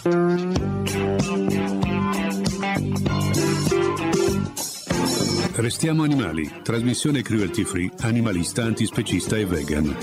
Restiamo animali, trasmissione cruelty free, animalista, antispecista e vegan.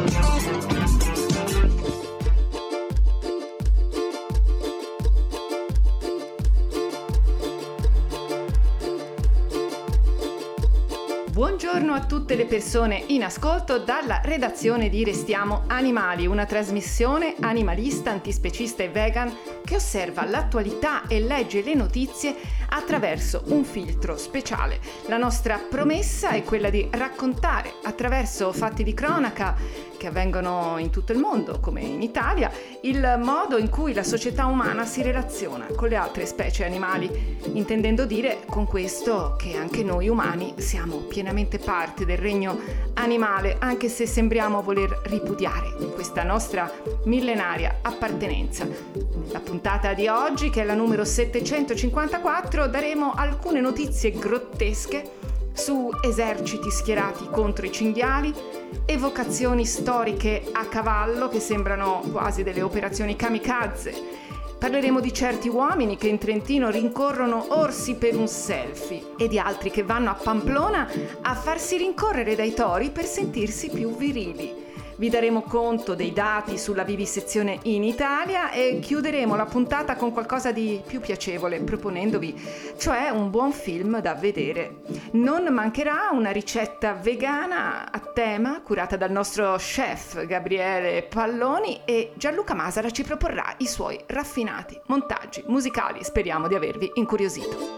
Buongiorno a tutte le persone in ascolto dalla redazione di Restiamo Animali, una trasmissione animalista, antispecista e vegan che osserva l'attualità e legge le notizie attraverso un filtro speciale. La nostra promessa è quella di raccontare attraverso fatti di cronaca che avvengono in tutto il mondo, come in Italia, il modo in cui la società umana si relaziona con le altre specie animali, intendendo dire con questo che anche noi umani siamo pienamente parte del regno animale, anche se sembriamo voler ripudiare questa nostra millenaria appartenenza. Nella puntata di oggi, che è la numero 754, daremo alcune notizie grottesche su eserciti schierati contro i cinghiali, evocazioni storiche a cavallo che sembrano quasi delle operazioni kamikaze. Parleremo di certi uomini che in Trentino rincorrono orsi per un selfie e di altri che vanno a Pamplona a farsi rincorrere dai tori per sentirsi più virili. Vi daremo conto dei dati sulla vivisezione in Italia e chiuderemo la puntata con qualcosa di più piacevole, proponendovi cioè un buon film da vedere. Non mancherà una ricetta vegana a tema curata dal nostro chef Gabriele Palloni e Gianluca Masara ci proporrà i suoi raffinati montaggi musicali. Speriamo di avervi incuriosito.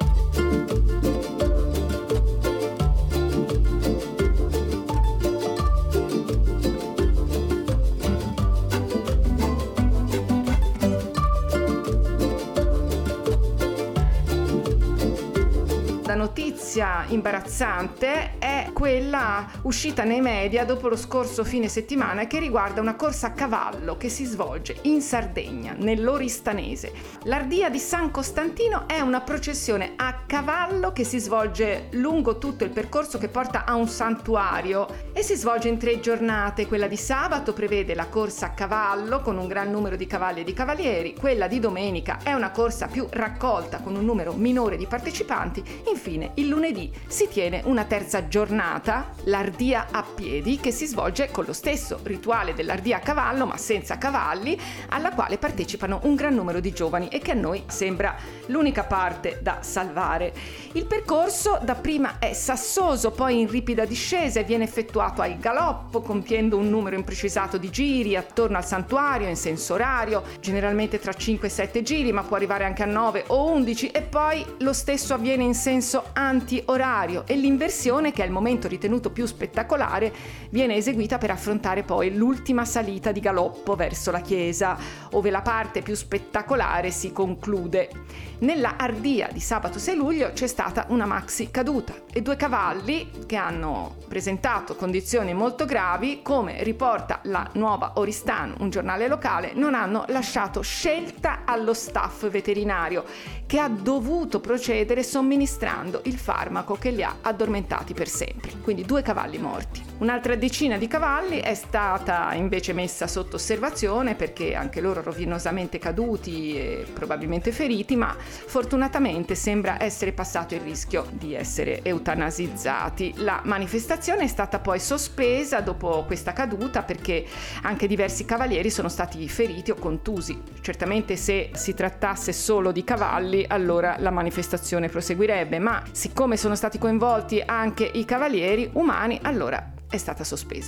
La notizia imbarazzante è quella uscita nei media dopo lo scorso fine settimana che riguarda una corsa a cavallo che si svolge in Sardegna, nell'Oristanese. L'Ardia di San Costantino è una processione a cavallo che si svolge lungo tutto il percorso che porta a un santuario e si svolge in 3 giornate. Quella di sabato prevede la corsa a cavallo con un gran numero di cavalli e di cavalieri, quella di domenica è una corsa più raccolta con un numero minore di partecipanti. Infine, il lunedì si tiene una terza giornata, l'Ardia a piedi, che si svolge con lo stesso rituale dell'Ardia a cavallo, ma senza cavalli, alla quale partecipano un gran numero di giovani e che a noi sembra l'unica parte da salvare. Il percorso dapprima è sassoso, poi in ripida discesa e viene effettuato al galoppo, compiendo un numero imprecisato di giri attorno al santuario in senso orario, generalmente tra 5 e 7 giri, ma può arrivare anche a 9 o 11, e poi lo stesso avviene in senso anti-orario e l'inversione, che è il momento ritenuto più spettacolare, viene eseguita per affrontare poi l'ultima salita di galoppo verso la chiesa, ove la parte più spettacolare si conclude. Nella Ardia di sabato 6 luglio c'è stata una maxi caduta e 2 cavalli che hanno presentato condizioni molto gravi, come riporta la Nuova Oristano, un giornale locale, non hanno lasciato scelta allo staff veterinario, che ha dovuto procedere somministrando il farmaco che li ha addormentati per sempre. Quindi 2 cavalli morti. Un'altra decina di cavalli è stata invece messa sotto osservazione perché anche loro rovinosamente caduti e probabilmente feriti, ma fortunatamente sembra essere passato il rischio di essere eutanasizzati. La manifestazione è stata poi sospesa dopo questa caduta perché anche diversi cavalieri sono stati feriti o contusi. Certamente se si trattasse solo di cavalli allora la manifestazione proseguirebbe, ma siccome sono stati coinvolti anche i cavalieri umani, allora è stata sospesa.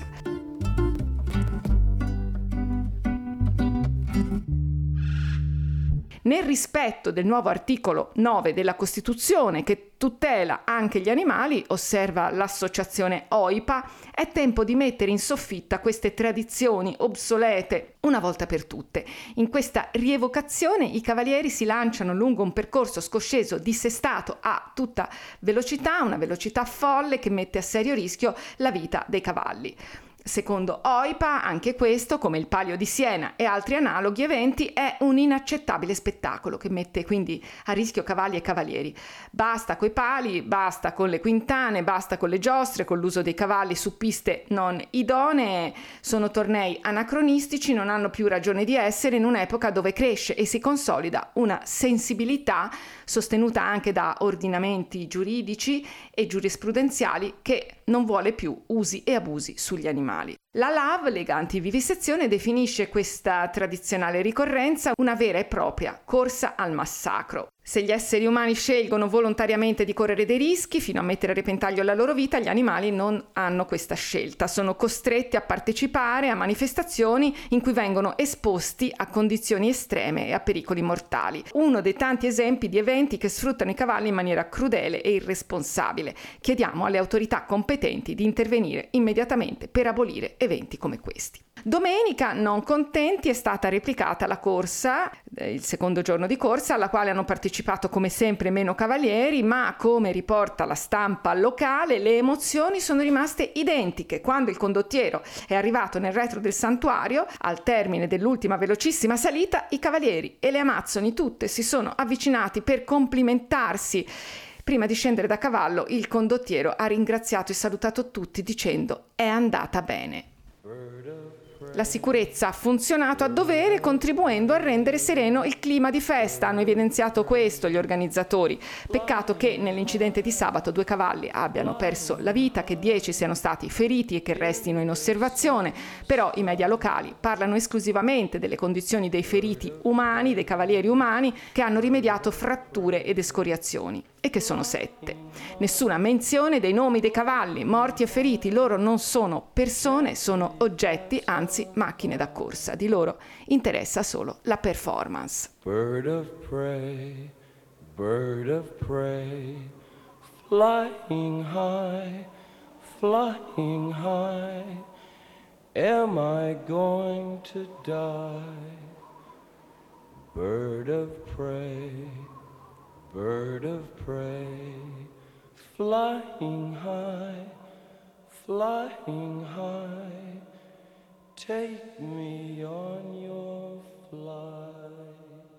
Nel rispetto del nuovo articolo 9 della Costituzione che tutela anche gli animali, osserva l'associazione OIPA, è tempo di mettere in soffitta queste tradizioni obsolete una volta per tutte. In questa rievocazione i cavalieri si lanciano lungo un percorso scosceso dissestato a tutta velocità, una velocità folle che mette a serio rischio la vita dei cavalli. Secondo OIPA, anche questo, come il Palio di Siena e altri analoghi eventi, è un inaccettabile spettacolo che mette quindi a rischio cavalli e cavalieri. Basta coi pali, basta con le quintane, basta con le giostre, con l'uso dei cavalli su piste non idonee. Sono tornei anacronistici, non hanno più ragione di essere in un'epoca dove cresce e si consolida una sensibilità sostenuta anche da ordinamenti giuridici e giurisprudenziali che non vuole più usi e abusi sugli animali. La LAV, Lega Antivivisezione, definisce questa tradizionale ricorrenza una vera e propria corsa al massacro. Se gli esseri umani scelgono volontariamente di correre dei rischi fino a mettere a repentaglio la loro vita, gli animali non hanno questa scelta. Sono costretti a partecipare a manifestazioni in cui vengono esposti a condizioni estreme e a pericoli mortali. Uno dei tanti esempi di eventi che sfruttano i cavalli in maniera crudele e irresponsabile. Chiediamo alle autorità competenti di intervenire immediatamente per abolire eventi come questi. Domenica, non contenti, è stata replicata la corsa, il secondo giorno di corsa, alla quale hanno partecipato come sempre meno cavalieri, ma come riporta la stampa locale, le emozioni sono rimaste identiche. Quando il condottiero è arrivato nel retro del santuario, al termine dell'ultima velocissima salita, i cavalieri e le amazzoni tutte si sono avvicinati per complimentarsi. Prima di scendere da cavallo, il condottiero ha ringraziato e salutato tutti dicendo: «È andata bene». La sicurezza ha funzionato a dovere, contribuendo a rendere sereno il clima di festa. Hanno evidenziato questo gli organizzatori. Peccato che nell'incidente di sabato 2 cavalli abbiano perso la vita, che 10 siano stati feriti e che restino in osservazione. Però i media locali parlano esclusivamente delle condizioni dei feriti umani, dei cavalieri umani, che hanno rimediato fratture ed escoriazioni, e che sono 7. Nessuna menzione dei nomi dei cavalli, morti e feriti. Loro non sono persone, sono oggetti, anzi macchine da corsa. Di loro interessa solo la performance. Bird of prey, flying high, am I going to die? Bird of prey, flying high, take me on your flight.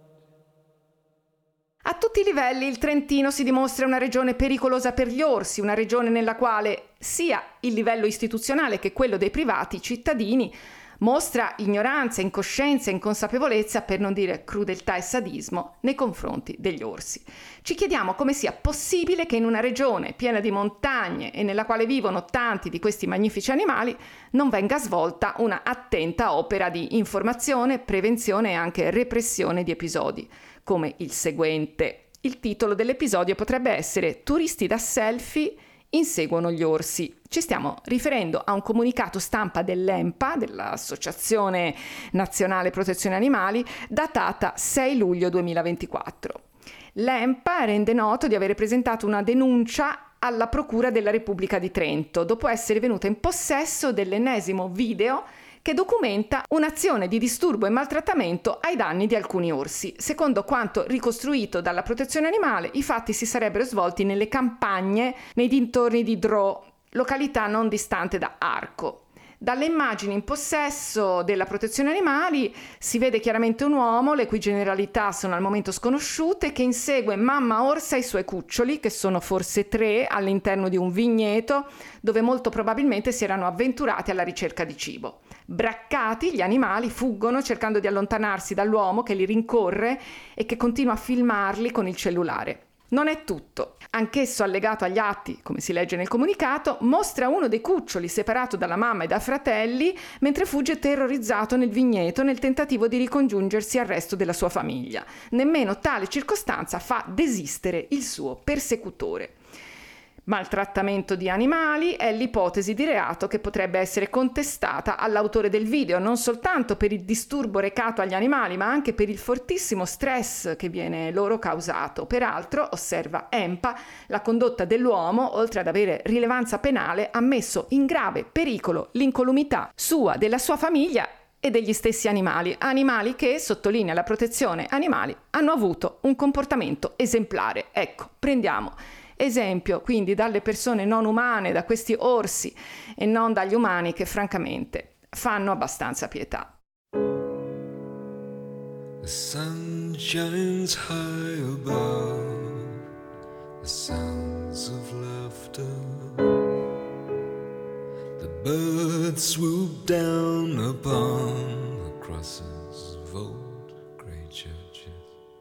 A tutti i livelli il Trentino si dimostra una regione pericolosa per gli orsi, una regione nella quale sia il livello istituzionale che quello dei privati cittadini mostra ignoranza, incoscienza, inconsapevolezza, per non dire crudeltà e sadismo, nei confronti degli orsi. Ci chiediamo come sia possibile che in una regione piena di montagne e nella quale vivono tanti di questi magnifici animali non venga svolta una attenta opera di informazione, prevenzione e anche repressione di episodi, come il seguente. Il titolo dell'episodio potrebbe essere «Turisti da selfie inseguono gli orsi». Ci stiamo riferendo a un comunicato stampa dell'ENPA, dell'Associazione Nazionale Protezione Animali, datata 6 luglio 2024. L'ENPA rende noto di avere presentato una denuncia alla Procura della Repubblica di Trento, dopo essere venuta in possesso dell'ennesimo video che documenta un'azione di disturbo e maltrattamento ai danni di alcuni orsi. Secondo quanto ricostruito dalla Protezione Animale, i fatti si sarebbero svolti nelle campagne nei dintorni di Drò, località non distante da Arco. Dalle immagini in possesso della Protezione Animali si vede chiaramente un uomo, le cui generalità sono al momento sconosciute, che insegue mamma orsa e i suoi cuccioli, che sono forse 3, all'interno di un vigneto dove molto probabilmente si erano avventurati alla ricerca di cibo. Braccati, gli animali fuggono cercando di allontanarsi dall'uomo che li rincorre e che continua a filmarli con il cellulare. Non è tutto. Anch'esso allegato agli atti, come si legge nel comunicato, mostra uno dei cuccioli separato dalla mamma e dai fratelli mentre fugge terrorizzato nel vigneto nel tentativo di ricongiungersi al resto della sua famiglia. Nemmeno tale circostanza fa desistere il suo persecutore. Maltrattamento di animali è l'ipotesi di reato che potrebbe essere contestata all'autore del video, non soltanto per il disturbo recato agli animali, ma anche per il fortissimo stress che viene loro causato. Peraltro, osserva ENPA, la condotta dell'uomo, oltre ad avere rilevanza penale, ha messo in grave pericolo l'incolumità sua, della sua famiglia e degli stessi animali che, sottolinea la Protezione Animali, hanno avuto un comportamento esemplare. Ecco, prendiamo esempio quindi dalle persone non umane, da questi orsi e non dagli umani che francamente fanno abbastanza pietà. The sun shines high above, the sounds of laughter, the birds swoop down upon the crosses of old grey churches.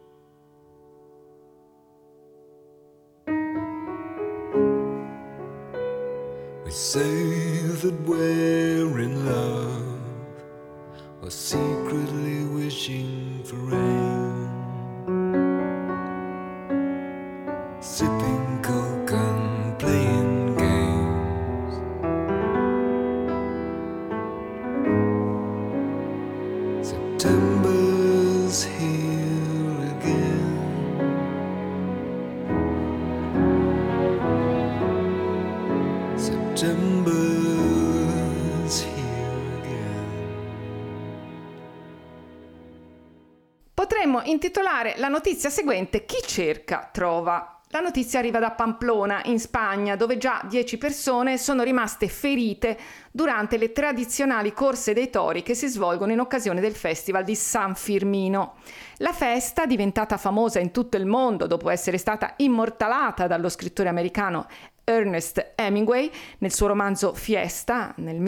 We say that we're in love, or secretly wishing for rain, sipping coke and playing games. September's here again. September's here again. Potremmo intitolare la notizia seguente "Chi cerca, trova". La notizia arriva da Pamplona, in Spagna, dove già 10 persone sono rimaste ferite durante le tradizionali corse dei tori che si svolgono in occasione del Festival di San Firmino. La festa, diventata famosa in tutto il mondo dopo essere stata immortalata dallo scrittore americano Ernest Hemingway nel suo romanzo Fiesta nel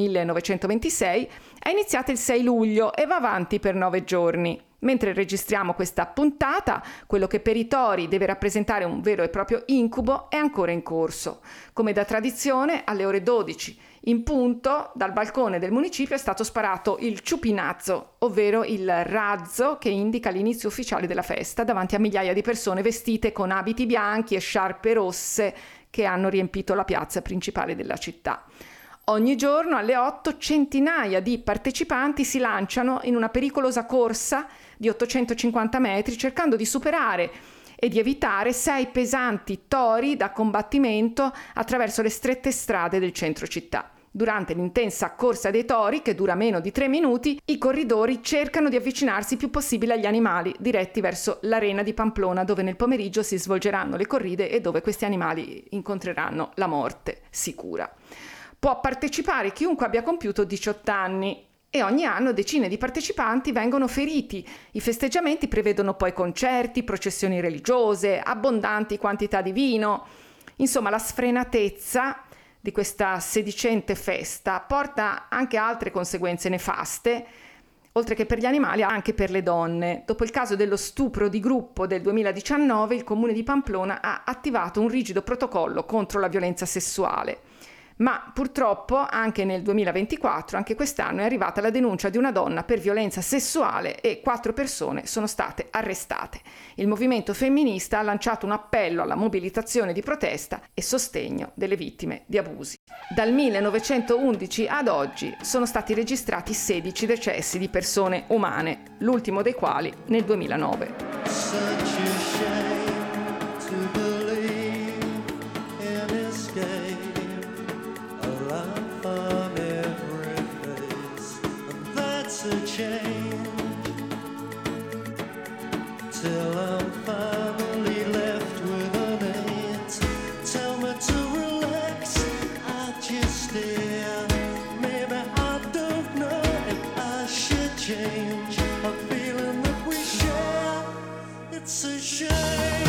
1926, è iniziata il 6 luglio e va avanti per 9 giorni. Mentre registriamo questa puntata, quello che per i tori deve rappresentare un vero e proprio incubo è ancora in corso. Come da tradizione, alle ore 12 in punto, dal balcone del municipio è stato sparato il ciupinazzo, ovvero il razzo che indica l'inizio ufficiale della festa, davanti a migliaia di persone vestite con abiti bianchi e sciarpe rosse che hanno riempito la piazza principale della città. Ogni giorno alle 8 centinaia di partecipanti si lanciano in una pericolosa corsa di 850 metri cercando di superare e di evitare 6 pesanti tori da combattimento attraverso le strette strade del centro città. Durante l'intensa corsa dei tori, che dura meno di 3 minuti, i corridori cercano di avvicinarsi il più possibile agli animali diretti verso l'arena di Pamplona, dove nel pomeriggio si svolgeranno le corride e dove questi animali incontreranno la morte sicura. Può partecipare chiunque abbia compiuto 18 anni e ogni anno decine di partecipanti vengono feriti. I festeggiamenti prevedono poi concerti, processioni religiose, abbondanti quantità di vino. Insomma, la sfrenatezza di questa sedicente festa porta anche altre conseguenze nefaste, oltre che per gli animali, anche per le donne. Dopo il caso dello stupro di gruppo del 2019, il comune di Pamplona ha attivato un rigido protocollo contro la violenza sessuale. Ma purtroppo anche nel 2024, anche quest'anno, è arrivata la denuncia di una donna per violenza sessuale e 4 persone sono state arrestate. Il movimento femminista ha lanciato un appello alla mobilitazione di protesta e sostegno delle vittime di abusi. Dal 1911 ad oggi sono stati registrati 16 decessi di persone umane, l'ultimo dei quali nel 2009. Till I'm finally left with an it. Tell me to relax, I just stare. Maybe I don't know if I should change a feeling that we share. It's a shame.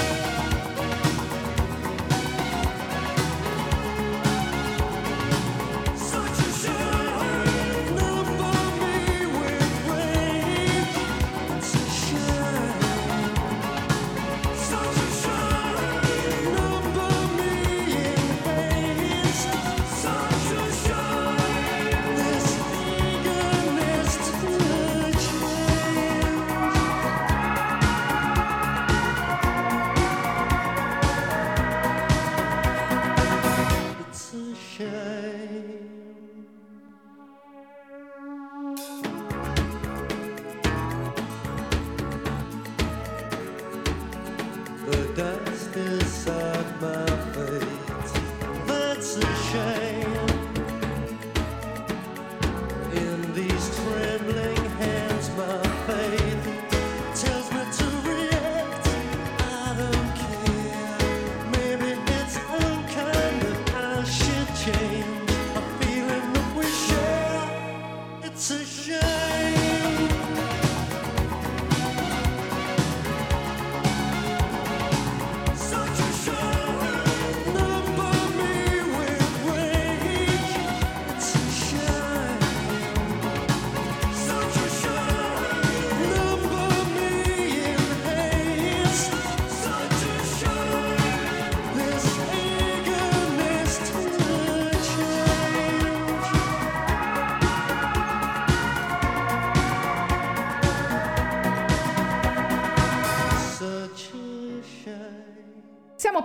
It's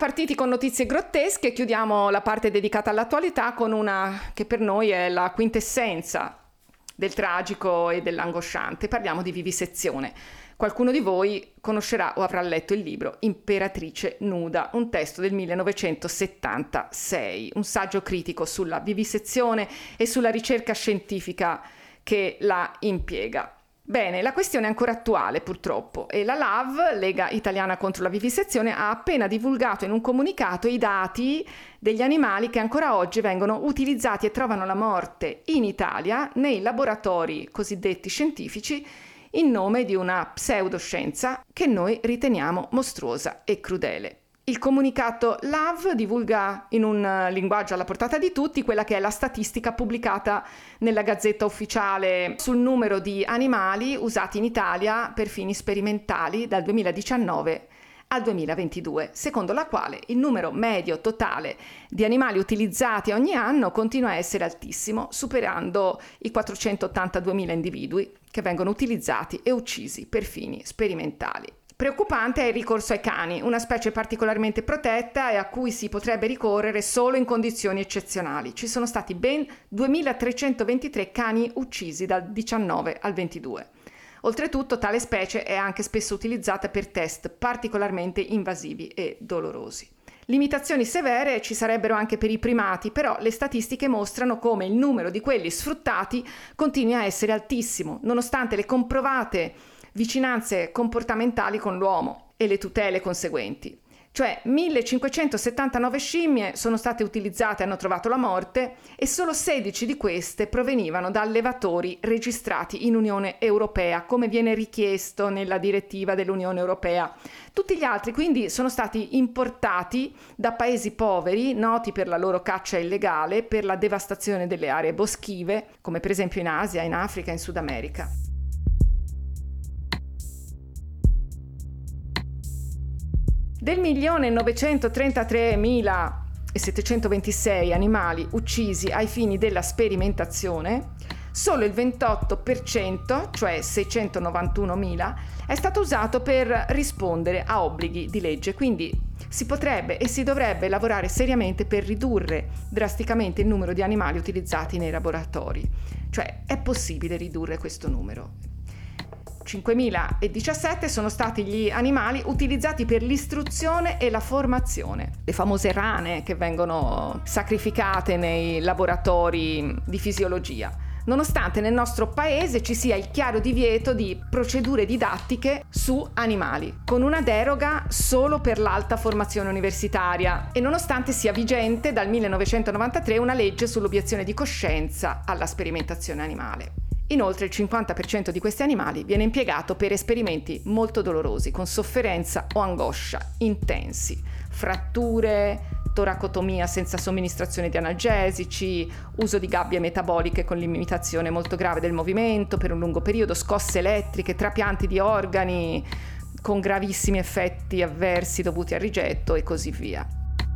partiti con notizie grottesche, chiudiamo la parte dedicata all'attualità con una che per noi è la quintessenza del tragico e dell'angosciante. Parliamo di vivisezione. Qualcuno di voi conoscerà o avrà letto il libro Imperatrice nuda, un testo del 1976, un saggio critico sulla vivisezione e sulla ricerca scientifica che la impiega. Bene, la questione è ancora attuale purtroppo e la LAV, Lega Italiana contro la Vivisezione, ha appena divulgato in un comunicato i dati degli animali che ancora oggi vengono utilizzati e trovano la morte in Italia nei laboratori cosiddetti scientifici in nome di una pseudoscienza che noi riteniamo mostruosa e crudele. Il comunicato LAV divulga in un linguaggio alla portata di tutti quella che è la statistica pubblicata nella Gazzetta Ufficiale sul numero di animali usati in Italia per fini sperimentali dal 2019 al 2022, secondo la quale il numero medio totale di animali utilizzati ogni anno continua a essere altissimo, superando i 482.000 individui che vengono utilizzati e uccisi per fini sperimentali. Preoccupante è il ricorso ai cani, una specie particolarmente protetta e a cui si potrebbe ricorrere solo in condizioni eccezionali. Ci sono stati ben 2.323 cani uccisi dal 19 al 22. Oltretutto, tale specie è anche spesso utilizzata per test particolarmente invasivi e dolorosi. Limitazioni severe ci sarebbero anche per i primati, però le statistiche mostrano come il numero di quelli sfruttati continui a essere altissimo, nonostante le comprovate vicinanze comportamentali con l'uomo e le tutele conseguenti. Cioè 1579 scimmie sono state utilizzate e hanno trovato la morte e solo 16 di queste provenivano da allevatori registrati in Unione Europea, come viene richiesto nella direttiva dell'Unione Europea. Tutti gli altri quindi sono stati importati da paesi poveri, noti per la loro caccia illegale, per la devastazione delle aree boschive, come per esempio in Asia, in Africa e in Sud America. Del 1.933.726 animali uccisi ai fini della sperimentazione, solo il 28%, cioè 691.000, è stato usato per rispondere a obblighi di legge. Quindi si potrebbe e si dovrebbe lavorare seriamente per ridurre drasticamente il numero di animali utilizzati nei laboratori. Cioè è possibile ridurre questo numero. 5.017 sono stati gli animali utilizzati per l'istruzione e la formazione. Le famose rane che vengono sacrificate nei laboratori di fisiologia. Nonostante nel nostro paese ci sia il chiaro divieto di procedure didattiche su animali, con una deroga solo per l'alta formazione universitaria, e nonostante sia vigente dal 1993 una legge sull'obiezione di coscienza alla sperimentazione animale. Inoltre il 50% di questi animali viene impiegato per esperimenti molto dolorosi, con sofferenza o angoscia intensi, fratture, toracotomia senza somministrazione di analgesici, uso di gabbie metaboliche con limitazione molto grave del movimento per un lungo periodo, scosse elettriche, trapianti di organi con gravissimi effetti avversi dovuti al rigetto e così via.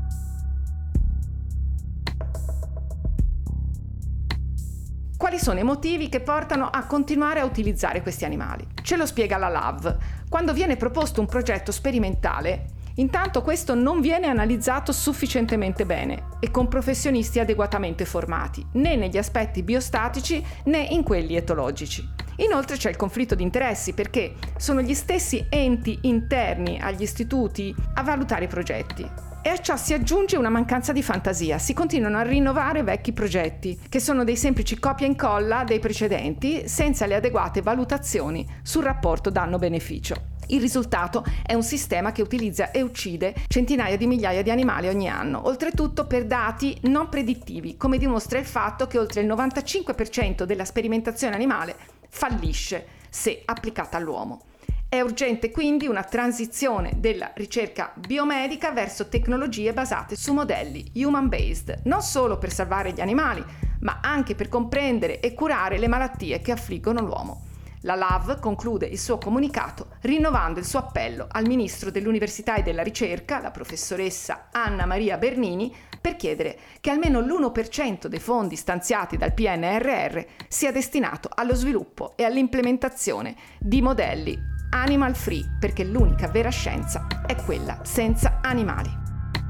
Quali sono i motivi che portano a continuare a utilizzare questi animali? Ce lo spiega la LAV. Quando viene proposto un progetto sperimentale, intanto questo non viene analizzato sufficientemente bene e con professionisti adeguatamente formati, né negli aspetti biostatici né in quelli etologici. Inoltre c'è il conflitto di interessi perché sono gli stessi enti interni agli istituti a valutare i progetti. E a ciò si aggiunge una mancanza di fantasia. Si continuano a rinnovare vecchi progetti, che sono dei semplici copia e incolla dei precedenti, senza le adeguate valutazioni sul rapporto danno-beneficio. Il risultato è un sistema che utilizza e uccide centinaia di migliaia di animali ogni anno, oltretutto per dati non predittivi, come dimostra il fatto che oltre il 95% della sperimentazione animale fallisce se applicata all'uomo. È urgente quindi una transizione della ricerca biomedica verso tecnologie basate su modelli human-based, non solo per salvare gli animali, ma anche per comprendere e curare le malattie che affliggono l'uomo. La LAV conclude il suo comunicato rinnovando il suo appello al Ministro dell'Università e della Ricerca, la professoressa Anna Maria Bernini, per chiedere che almeno l'1% dei fondi stanziati dal PNRR sia destinato allo sviluppo e all'implementazione di modelli animal free, perché l'unica vera scienza è quella senza animali.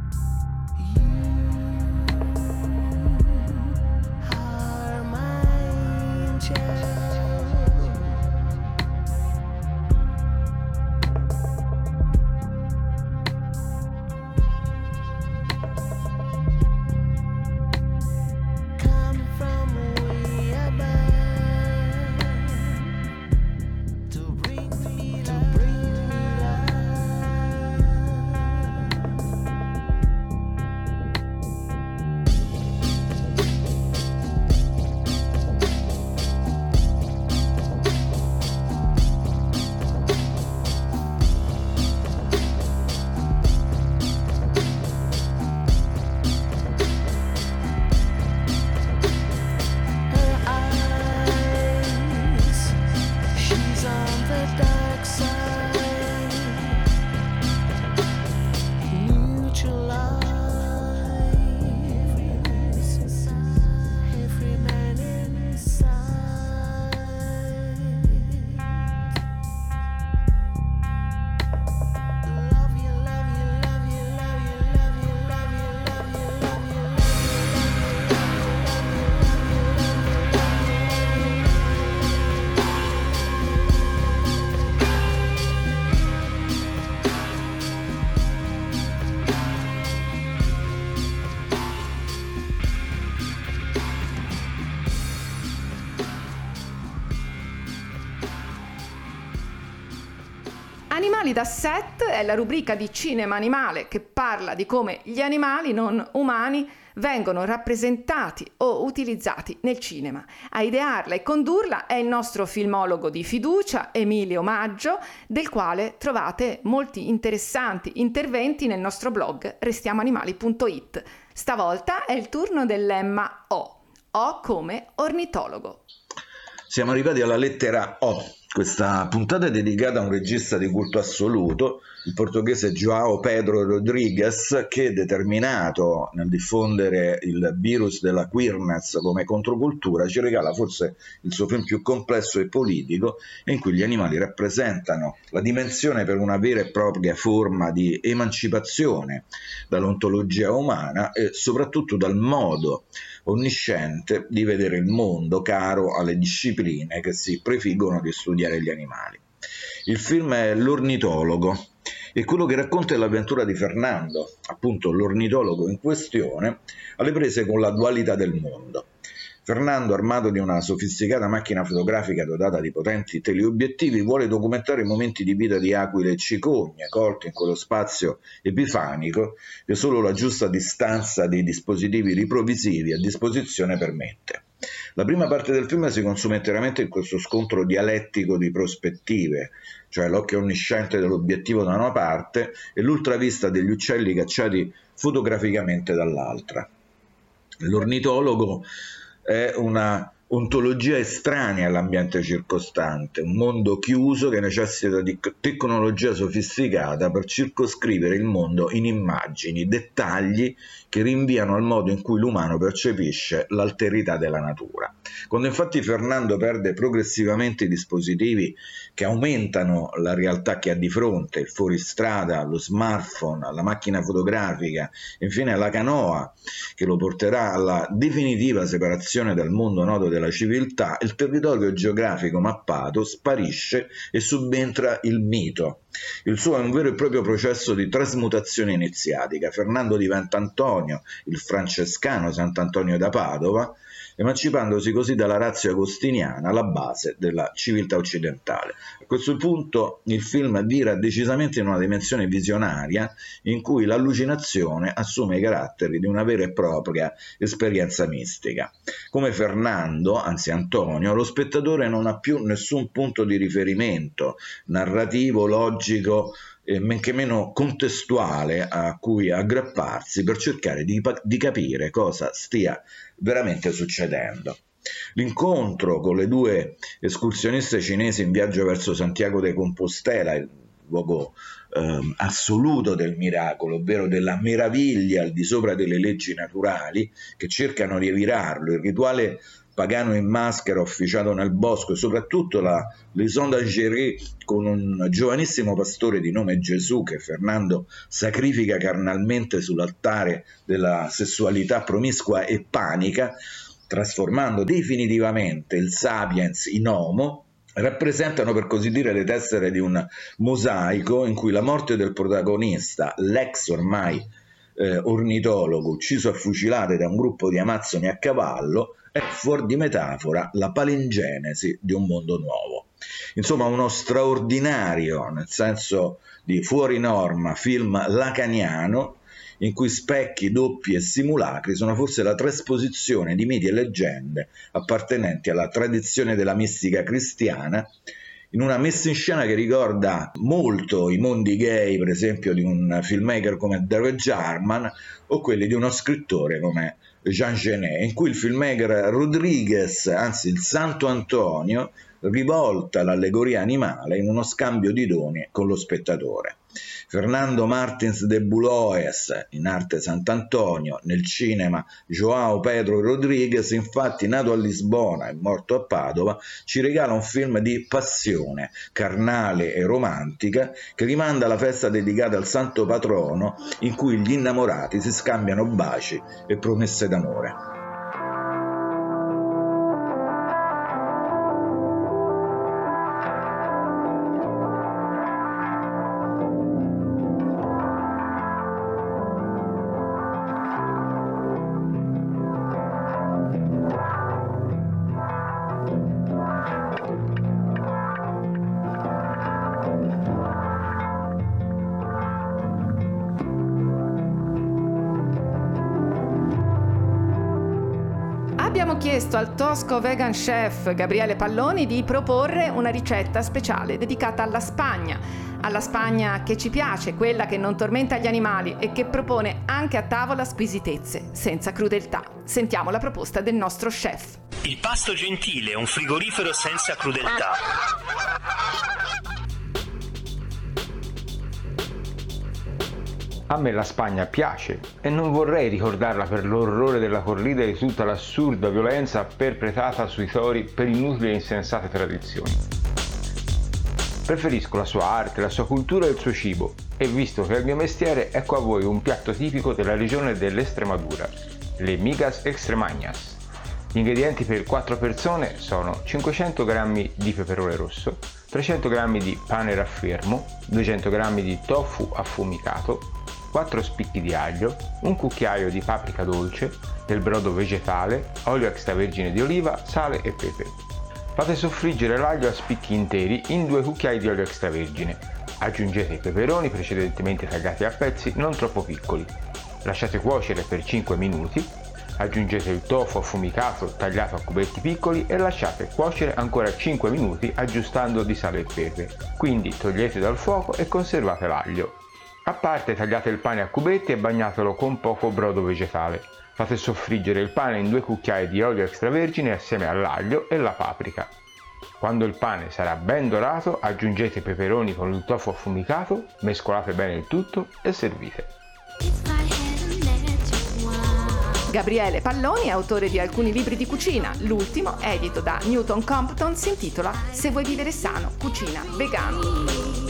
Animali da set è la rubrica di Cinema Animale che parla di come gli animali non umani vengono rappresentati o utilizzati nel cinema. A idearla e condurla è il nostro filmologo di fiducia, Emilio Maggio, del quale trovate molti interessanti interventi nel nostro blog restiamoanimali.it. Stavolta è il turno del lemma O. O come ornitologo. Siamo arrivati alla lettera O. Questa puntata è dedicata a un regista di culto assoluto, il portoghese João Pedro Rodrigues, che, determinato nel diffondere il virus della queerness come controcultura, ci regala forse il suo film più complesso e politico, in cui gli animali rappresentano la dimensione per una vera e propria forma di emancipazione dall'ontologia umana e soprattutto dal modo onnisciente di vedere il mondo caro alle discipline che si prefiggono di studiare gli animali. Il film è L'ornitologo e quello che racconta è l'avventura di Fernando, appunto l'ornitologo in questione, alle prese con la dualità del mondo. Fernando, armato di una sofisticata macchina fotografica dotata di potenti teleobiettivi, vuole documentare i momenti di vita di aquile e cicogne, colti in quello spazio epifanico che solo la giusta distanza dei dispositivi riprovisivi a disposizione permette. La prima parte del film si consuma interamente in questo scontro dialettico di prospettive, cioè l'occhio onnisciente dell'obiettivo da una parte e l'ultravista degli uccelli cacciati fotograficamente dall'altra. L'ornitologo è una ontologia estranea all'ambiente circostante, un mondo chiuso che necessita di tecnologia sofisticata per circoscrivere il mondo in immagini, dettagli che rinviano al modo in cui l'umano percepisce l'alterità della natura. Quando infatti Fernando perde progressivamente i dispositivi che aumentano la realtà che ha di fronte, il fuoristrada, lo smartphone, la macchina fotografica, infine la canoa che lo porterà alla definitiva separazione dal mondo noto della civiltà, il territorio geografico mappato sparisce e subentra il mito. Il suo è un vero e proprio processo di trasmutazione iniziatica. Fernando diventa Antonio, il francescano Sant'Antonio da Padova, emancipandosi così dalla ratio agostiniana, alla base della civiltà occidentale. A questo punto il film vira decisamente in una dimensione visionaria in cui l'allucinazione assume i caratteri di una vera e propria esperienza mistica. Come Fernando, anzi Antonio, lo spettatore non ha più nessun punto di riferimento narrativo, logico e men che meno contestuale a cui aggrapparsi per cercare di capire cosa stia veramente succedendo. L'incontro con le due escursioniste cinesi in viaggio verso Santiago de Compostela, il luogo assoluto del miracolo, ovvero della meraviglia al di sopra delle leggi naturali che cercano di evirarlo, il rituale pagano in maschera officiato nel bosco e soprattutto la liaison d'Algérie con un giovanissimo pastore di nome Gesù che Fernando sacrifica carnalmente sull'altare della sessualità promiscua e panica, trasformando definitivamente il sapiens in homo, rappresentano per così dire le tessere di un mosaico in cui la morte del protagonista, l'ex ormai ornitologo ucciso a fucilate da un gruppo di amazzoni a cavallo, è fuor di metafora la palingenesi di un mondo nuovo. Insomma, uno straordinario, nel senso di fuori norma, film lacaniano in cui specchi, doppi e simulacri sono forse la trasposizione di miti e leggende appartenenti alla tradizione della mistica cristiana, in una messa in scena che ricorda molto i mondi gay, per esempio, di un filmmaker come David Jarman o quelli di uno scrittore come Jean Genet, in cui il filmmaker Rodrigues, anzi il Santo Antonio, rivolta l'allegoria animale in uno scambio di doni con lo spettatore. Fernando Martins de Buloes, in arte Sant'Antonio, nel cinema João Pedro Rodrigues, infatti nato a Lisbona e morto a Padova, ci regala un film di passione, carnale e romantica, che rimanda alla festa dedicata al santo patrono in cui gli innamorati si scambiano baci e promesse d'amore. abbiamo chiesto al tosco vegan chef Gabriele Palloni di proporre una ricetta speciale dedicata alla Spagna che ci piace, quella che non tormenta gli animali e che propone anche a tavola squisitezze senza crudeltà. Sentiamo la proposta del nostro chef. Il pasto gentile, un frigorifero senza crudeltà. A me la Spagna piace e non vorrei ricordarla per l'orrore della corrida e di tutta l'assurda violenza perpetrata sui tori per inutili e insensate tradizioni. Preferisco la sua arte, la sua cultura e il suo cibo, e visto che è il mio mestiere, ecco a voi un piatto tipico della regione dell'Estremadura, le migas extremañas. Gli ingredienti per 4 persone sono 500 g di peperone rosso, 300 g di pane raffermo, 200 g di tofu affumicato, 4 spicchi di aglio, un cucchiaio di paprika dolce, del brodo vegetale, olio extravergine di oliva, sale e pepe. Fate soffriggere l'aglio a spicchi interi in 2 cucchiai di olio extravergine. Aggiungete i peperoni precedentemente tagliati a pezzi non troppo piccoli. Lasciate cuocere per 5 minuti. Aggiungete il tofu affumicato tagliato a cubetti piccoli e lasciate cuocere ancora 5 minuti aggiustando di sale e pepe. Quindi togliete dal fuoco e conservate l'aglio. A parte tagliate il pane a cubetti e bagnatelo con poco brodo vegetale. Fate soffriggere il pane in 2 cucchiai di olio extravergine assieme all'aglio e la paprika. Quando il pane sarà ben dorato, aggiungete i peperoni con il tofu affumicato, mescolate bene il tutto e servite. Gabriele Palloni è autore di alcuni libri di cucina. L'ultimo, edito da Newton Compton, si intitola Se vuoi vivere sano, cucina vegano.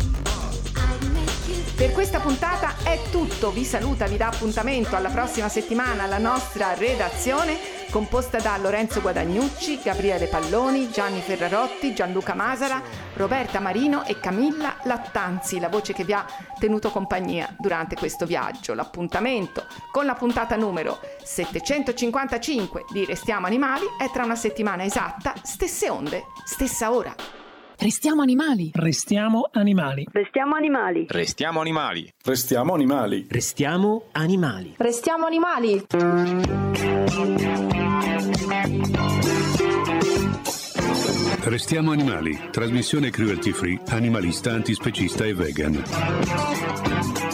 Per questa puntata è tutto, vi saluta, vi dà appuntamento alla prossima settimana la nostra redazione composta da Lorenzo Guadagnucci, Gabriele Palloni, Gianni Ferrarotti, Gianluca Masara, Roberta Marino e Camilla Lattanzi, la voce che vi ha tenuto compagnia durante questo viaggio. L'appuntamento con la puntata numero 755 di Restiamo Animali è tra una settimana esatta, stesse onde, stessa ora. Restiamo animali. Restiamo animali. Restiamo animali. Restiamo animali. Restiamo animali. Restiamo animali. Restiamo animali. Restiamo animali. Trasmissione cruelty free, animalista, antispecista e vegan.